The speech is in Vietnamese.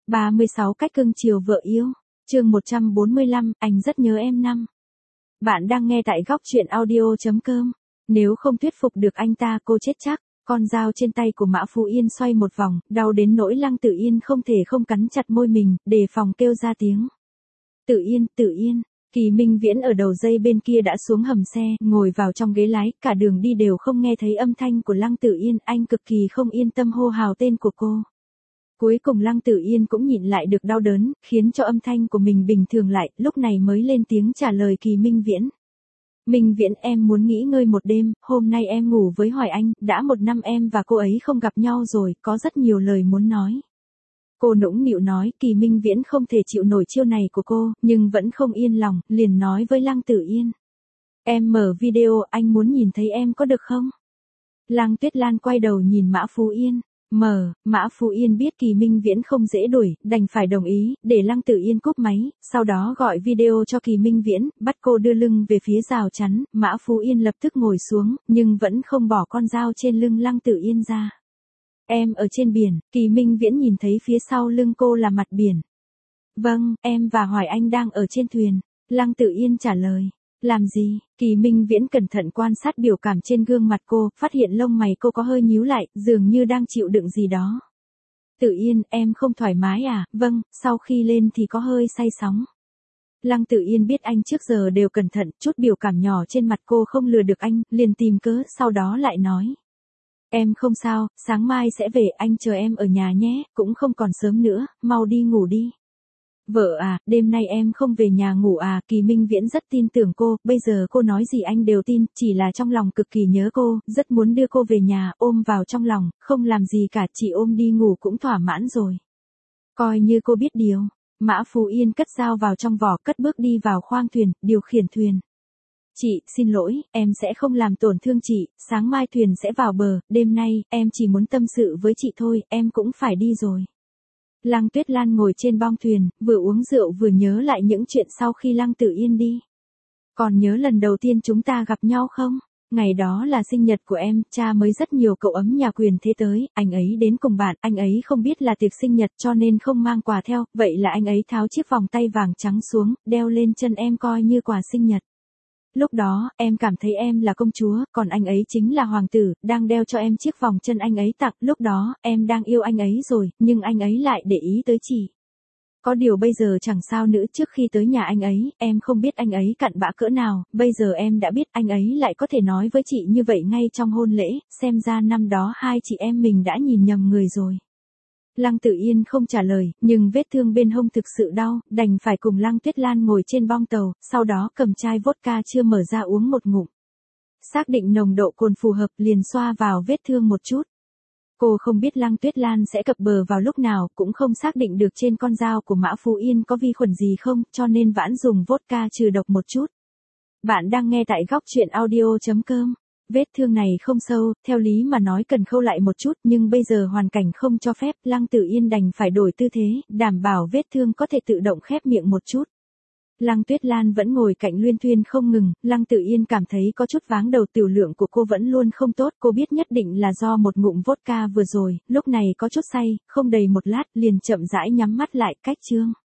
36 cách cưng chiều vợ yêu. Chương 145, anh rất nhớ em năm. Bạn đang nghe tại góc truyện audio.com. Nếu không thuyết phục được anh ta cô chết chắc. Con dao trên tay của Mã Phú Yên xoay một vòng, đau đến nỗi Lăng Tử Yên không thể không cắn chặt môi mình, đề phòng kêu ra tiếng. Tử Yên. Kỳ Minh Viễn ở đầu dây bên kia đã xuống hầm xe, ngồi vào trong ghế lái, cả đường đi đều không nghe thấy âm thanh của Lăng Tử Yên, anh cực kỳ không yên tâm hô hào tên của cô. Cuối cùng Lăng Tử Yên cũng nhịn lại được đau đớn, khiến cho âm thanh của mình bình thường lại, lúc này mới lên tiếng trả lời Kỳ Minh Viễn. Minh Viễn, em muốn nghỉ ngơi một đêm, hôm nay em ngủ với Hoài Anh, đã 1 năm em và cô ấy không gặp nhau rồi, có rất nhiều lời muốn nói. Cô nũng nịu nói, Kỳ Minh Viễn không thể chịu nổi chiêu này của cô, nhưng vẫn không yên lòng, liền nói với Lăng Tử Yên. Em mở video, anh muốn nhìn thấy em có được không? Lăng Tuyết Lan quay đầu nhìn Mã Phú Yên. Mã Phú Yên biết Kỳ Minh Viễn không dễ đuổi, đành phải đồng ý, để Lăng Tử Yên cúp máy, sau đó gọi video cho Kỳ Minh Viễn, bắt cô đưa lưng về phía rào chắn, Mã Phú Yên lập tức ngồi xuống, nhưng vẫn không bỏ con dao trên lưng Lăng Tử Yên ra. Em ở trên biển, Kỳ Minh Viễn nhìn thấy phía sau lưng cô là mặt biển. Vâng, em và Hoài Anh đang ở trên thuyền, Lăng Tử Yên trả lời. Làm gì? Kỳ Minh Viễn cẩn thận quan sát biểu cảm trên gương mặt cô, phát hiện lông mày cô có hơi nhíu lại, dường như đang chịu đựng gì đó. Tử Yên, em không thoải mái à? Vâng, sau khi lên thì có hơi say sóng. Lăng Tử Yên biết anh trước giờ đều cẩn thận, chút biểu cảm nhỏ trên mặt cô không lừa được anh, liền tìm cớ, sau đó lại nói. Em không sao, sáng mai sẽ về, anh chờ em ở nhà nhé, cũng không còn sớm nữa, mau đi ngủ đi. Vợ à, đêm nay em không về nhà ngủ à? Kỳ Minh Viễn rất tin tưởng cô, bây giờ cô nói gì anh đều tin, chỉ là trong lòng cực kỳ nhớ cô, rất muốn đưa cô về nhà, ôm vào trong lòng, không làm gì cả, chỉ ôm đi ngủ cũng thỏa mãn rồi. Coi như cô biết điều. Mã Phú Yên cất dao vào trong vỏ, cất bước đi vào khoang thuyền, điều khiển thuyền. Chị, xin lỗi, em sẽ không làm tổn thương chị, sáng mai thuyền sẽ vào bờ, đêm nay, em chỉ muốn tâm sự với chị thôi, em cũng phải đi rồi. Lăng Tuyết Lan ngồi trên bong thuyền, vừa uống rượu vừa nhớ lại những chuyện sau khi Lăng Tử Yên đi. Còn nhớ lần đầu tiên chúng ta gặp nhau không? Ngày đó là sinh nhật của em, cha mới rất nhiều cậu ấm nhà quyền thế tới, anh ấy đến cùng bạn, anh ấy không biết là tiệc sinh nhật cho nên không mang quà theo, vậy là anh ấy tháo chiếc vòng tay vàng trắng xuống, đeo lên chân em coi như quà sinh nhật. Lúc đó, em cảm thấy em là công chúa, còn anh ấy chính là hoàng tử, đang đeo cho em chiếc vòng chân anh ấy tặng, lúc đó, em đang yêu anh ấy rồi, nhưng anh ấy lại để ý tới chị. Có điều bây giờ chẳng sao nữa, trước khi tới nhà anh ấy, em không biết anh ấy cặn bã cỡ nào, bây giờ em đã biết anh ấy lại có thể nói với chị như vậy ngay trong hôn lễ, xem ra năm đó hai chị em mình đã nhìn nhầm người rồi. Lăng Tử Yên không trả lời, nhưng vết thương bên hông thực sự đau, đành phải cùng Lăng Tuyết Lan ngồi trên bong tàu, sau đó cầm chai vodka chưa mở ra uống một ngụm. Xác định nồng độ cồn phù hợp liền xoa vào vết thương một chút. Cô không biết Lăng Tuyết Lan sẽ cập bờ vào lúc nào, cũng không xác định được trên con dao của Mã Phú Yên có vi khuẩn gì không, cho nên vãn dùng vodka trừ độc một chút. Bạn đang nghe tại góc truyện audio.com. Vết thương này không sâu, theo lý mà nói cần khâu lại một chút, nhưng bây giờ hoàn cảnh không cho phép, Lăng Tử Yên đành phải đổi tư thế, đảm bảo vết thương có thể tự động khép miệng một chút. Lăng Tuyết Lan vẫn ngồi cạnh luyên thuyên không ngừng, Lăng Tử Yên cảm thấy có chút váng đầu, tiểu lượng của cô vẫn luôn không tốt, cô biết nhất định là do một ngụm vodka vừa rồi, lúc này có chút say, không đầy một lát, liền chậm rãi nhắm mắt lại, cách chương.